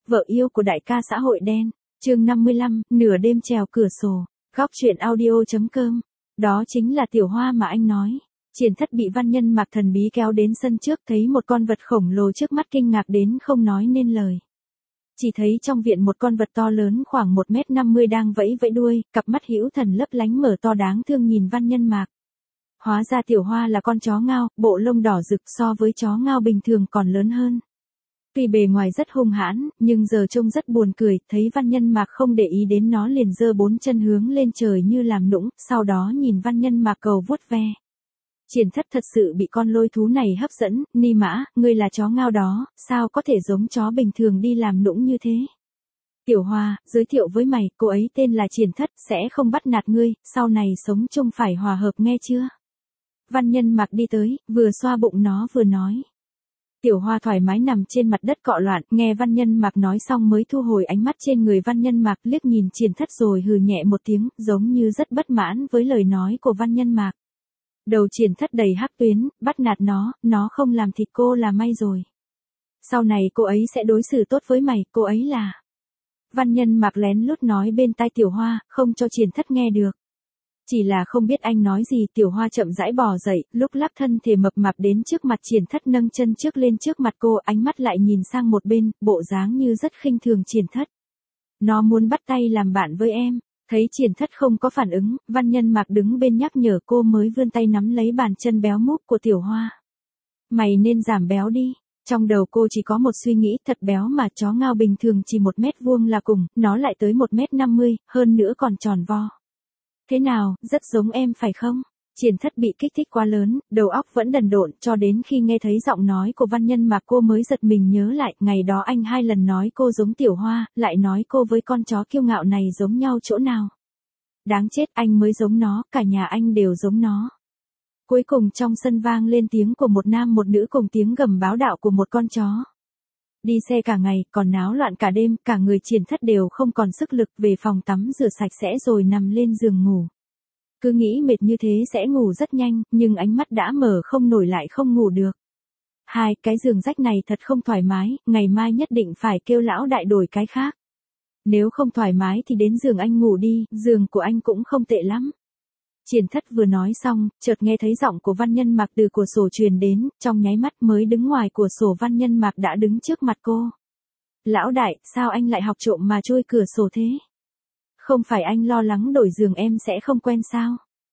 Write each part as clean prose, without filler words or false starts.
vợ yêu của đại ca xã hội đen. Chương 55, nửa đêm trèo cửa sổ. Góc truyện audio.com. Đó chính là Tiểu Hoa mà anh nói. Triển Thất bị Văn Nhân Mạc thần bí kéo đến sân trước, thấy một con vật khổng lồ trước mắt, kinh ngạc đến không nói nên lời. Chỉ thấy trong viện một con vật to lớn khoảng 1m50 đang vẫy vẫy đuôi, cặp mắt hữu thần lấp lánh mở to đáng thương nhìn Văn Nhân Mạc. Hóa ra Tiểu Hoa là con chó ngao, bộ lông đỏ rực so với chó ngao bình thường còn lớn hơn. Tuy bề ngoài rất hung hãn, nhưng giờ trông rất buồn cười, thấy Văn Nhân Mạc không để ý đến nó liền giơ 4 chân hướng lên trời như làm nũng, sau đó nhìn Văn Nhân Mạc cầu vuốt ve. Triển Thất thật sự bị con lôi thú này hấp dẫn, Ni Mã, ngươi là chó ngao đó, sao có thể giống chó bình thường đi làm nũng như thế? Tiểu Hoa, giới thiệu với mày, cô ấy tên là Triển Thất, sẽ không bắt nạt ngươi, sau này sống chung phải hòa hợp nghe chưa? Văn Nhân Mạc đi tới, vừa xoa bụng nó vừa nói. Tiểu Hoa thoải mái nằm trên mặt đất cọ loạn, nghe Văn Nhân Mạc nói xong mới thu hồi ánh mắt trên người Văn Nhân Mạc, liếc nhìn Triển Thất rồi hừ nhẹ một tiếng, giống như rất bất mãn với lời nói của Văn Nhân Mạc. Đầu Triển Thất đầy hắc tuyến, bắt nạt nó không làm thịt cô là may rồi. Sau này cô ấy sẽ đối xử tốt với mày, cô ấy là... Văn Nhân Mạc lén lút nói bên tai Tiểu Hoa, không cho Triển Thất nghe được. Chỉ là không biết anh nói gì, Tiểu Hoa chậm rãi bò dậy, lúc lắc thân thể mập mạp đến trước mặt Triển Thất, nâng chân trước lên trước mặt cô, ánh mắt lại nhìn sang một bên, bộ dáng như rất khinh thường Triển Thất. Nó muốn bắt tay làm bạn với em. Thấy Triển Thất không có phản ứng, Văn Nhân Mạc đứng bên nhắc nhở cô mới vươn tay nắm lấy bàn chân béo múp của Tiểu Hoa. Mày nên giảm béo đi. Trong đầu cô chỉ có một suy nghĩ, thật béo mà, chó ngao bình thường chỉ 1m vuông là cùng, nó lại tới 1m50, hơn nữa còn tròn vo. Thế nào, rất giống em phải không? Triển Thất bị kích thích quá lớn, đầu óc vẫn đần độn, cho đến khi nghe thấy giọng nói của Văn Nhân Mạc cô mới giật mình nhớ lại, ngày đó anh 2 lần nói cô giống Tiểu Hoa, lại nói cô với con chó kiêu ngạo này giống nhau chỗ nào. Đáng chết, anh mới giống nó, cả nhà anh đều giống nó. Cuối cùng trong sân vang lên tiếng của một nam một nữ cùng tiếng gầm báo đạo của một con chó. Đi xe cả ngày, còn náo loạn cả đêm, cả người Triển Thất đều không còn sức lực, về phòng tắm rửa sạch sẽ rồi nằm lên giường ngủ. Cứ nghĩ mệt như thế sẽ ngủ rất nhanh, nhưng ánh mắt đã mở không nổi lại không ngủ được. Cái giường rách này thật không thoải mái, ngày mai nhất định phải kêu lão đại đổi cái khác. Nếu không thoải mái thì đến giường anh ngủ đi, giường của anh cũng không tệ lắm. Triển Thất vừa nói xong, chợt nghe thấy giọng của Văn Nhân Mạc từ cửa sổ truyền đến, trong nháy mắt mới đứng ngoài cửa sổ Văn Nhân Mạc đã đứng trước mặt cô. Lão đại, sao anh lại học trộm mà chui cửa sổ thế? Không phải anh lo lắng đổi giường em sẽ không quen sao?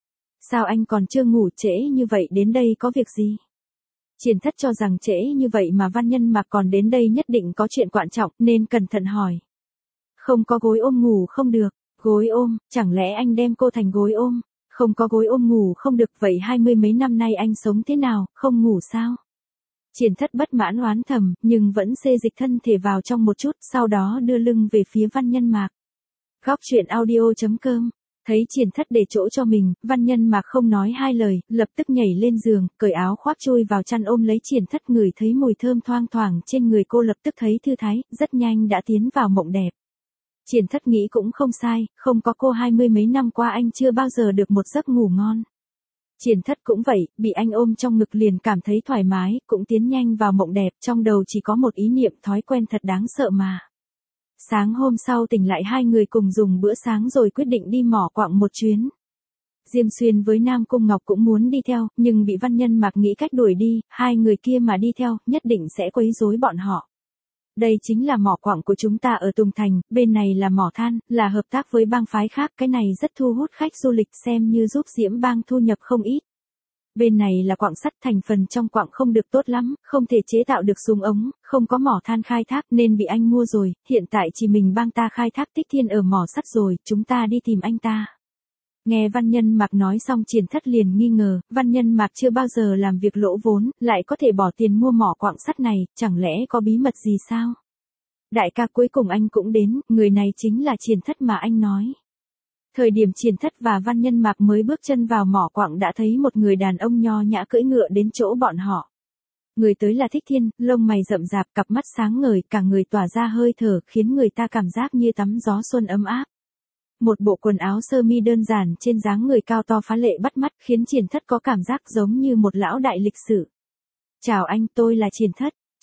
Sao anh còn chưa ngủ, trễ như vậy đến đây có việc gì? Triển Thất cho rằng trễ như vậy mà Văn Nhân Mạc còn đến đây nhất định có chuyện quan trọng, nên cẩn thận hỏi. Không có gối ôm ngủ không được. Gối ôm, chẳng lẽ anh đem cô thành gối ôm? Không có gối ôm ngủ không được, vậy 20 mấy năm nay anh sống thế nào, không ngủ sao? Triển Thất bất mãn oán thầm, nhưng vẫn xê dịch thân thể vào trong một chút, sau đó đưa lưng về phía Văn Nhân Mạc. Góc truyện audio.com. Thấy Triển Thất để chỗ cho mình, Văn Nhân Mạc không nói hai lời, lập tức nhảy lên giường, cởi áo khoác chui vào chăn ôm lấy Triển Thất, ngửi thấy mùi thơm thoang thoảng trên người cô lập tức thấy thư thái, rất nhanh đã tiến vào mộng đẹp. Triển Thất nghĩ cũng không sai, không có cô 20 mấy năm qua anh chưa bao giờ được một giấc ngủ ngon. Triển Thất cũng vậy, bị anh ôm trong ngực liền cảm thấy thoải mái, cũng tiến nhanh vào mộng đẹp, trong đầu chỉ có một ý niệm, thói quen thật đáng sợ mà. Sáng hôm sau tỉnh lại, hai người cùng dùng bữa sáng rồi quyết định đi mỏ quặng một chuyến. Diêm Xuyên với Nam Cung Ngọc cũng muốn đi theo, nhưng bị Văn Nhân Mạc nghĩ cách đuổi đi, hai người kia mà đi theo, nhất định sẽ quấy rối bọn họ. Đây chính là mỏ quặng của chúng ta ở Tùng Thành, bên này là mỏ than, là hợp tác với bang phái khác, cái này rất thu hút khách du lịch, xem như giúp Diễm Bang thu nhập không ít. Bên này là quặng sắt, thành phần trong quặng không được tốt lắm, không thể chế tạo được súng ống, không có mỏ than khai thác nên bị anh mua rồi, hiện tại chỉ mình bang ta khai thác Tích Thiên ở mỏ sắt rồi, chúng ta đi tìm anh ta. Nghe Văn Nhân Mạc nói xong Triển Thất liền nghi ngờ, Văn Nhân Mạc chưa bao giờ làm việc lỗ vốn, lại có thể bỏ tiền mua mỏ quặng sắt này, chẳng lẽ có bí mật gì sao? Đại ca, cuối cùng anh cũng đến, người này chính là Triển Thất mà anh nói. Thời điểm Triển Thất và Văn Nhân Mạc mới bước chân vào mỏ quặng đã thấy một người đàn ông nho nhã cưỡi ngựa đến chỗ bọn họ. Người tới là Thích Thiên, lông mày rậm rạp, cặp mắt sáng ngời, cả người tỏa ra hơi thở, khiến người ta cảm giác như tắm gió xuân ấm áp. Một bộ quần áo sơ mi đơn giản trên dáng người cao to phá lệ bắt mắt, khiến Triển Thất có cảm giác giống như một lão đại lịch sử. Chào anh, tôi là Triển Thất.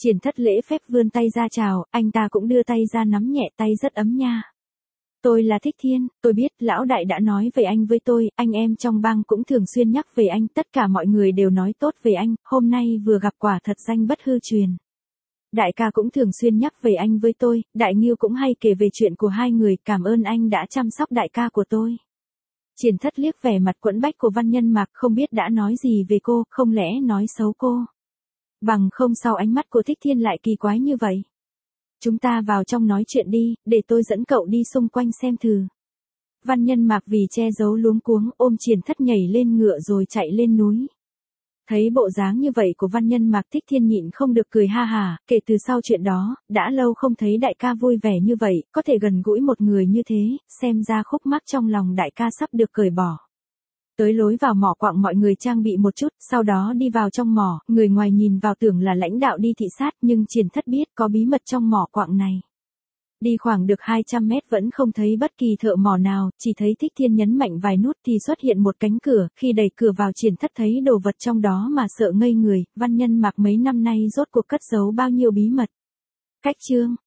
Triển Thất lễ phép vươn tay ra chào, anh ta cũng đưa tay ra nắm nhẹ tay rất ấm nha. Tôi là Thích Thiên, tôi biết lão đại đã nói về anh với tôi, anh em trong bang cũng thường xuyên nhắc về anh, tất cả mọi người đều nói tốt về anh, hôm nay vừa gặp quả thật danh bất hư truyền. Đại ca cũng thường xuyên nhắc về anh với tôi, Đại Ngưu cũng hay kể về chuyện của hai người, cảm ơn anh đã chăm sóc đại ca của tôi. Triển Thất liếc vẻ mặt quẫn bách của Văn Nhân Mạc, không biết đã nói gì về cô, không lẽ nói xấu cô. Bằng không sao ánh mắt của Thích Thiên lại kỳ quái như vậy. Chúng ta vào trong nói chuyện đi, để tôi dẫn cậu đi xung quanh xem thử. Văn Nhân Mạc vì che giấu luống cuống ôm Triển Thất nhảy lên ngựa rồi chạy lên núi. Thấy bộ dáng như vậy của Văn Nhân Mạc, Thích Thiên nhịn không được cười ha hả, kể từ sau chuyện đó, đã lâu không thấy đại ca vui vẻ như vậy, có thể gần gũi một người như thế, xem ra khúc mắc trong lòng đại ca sắp được cởi bỏ. Tới lối vào mỏ quặng mọi người trang bị một chút, sau đó đi vào trong mỏ, người ngoài nhìn vào tưởng là lãnh đạo đi thị sát, nhưng Triển Thất biết có bí mật trong mỏ quặng này. Đi khoảng được 200 mét vẫn không thấy bất kỳ thợ mỏ nào, chỉ thấy Thích Thiên nhấn mạnh vài nút thì xuất hiện một cánh cửa, khi đẩy cửa vào Triển Thất thấy đồ vật trong đó mà sợ ngây người, Văn Nhân Mạc mấy năm nay rốt cuộc cất giấu bao nhiêu bí mật. Cách chương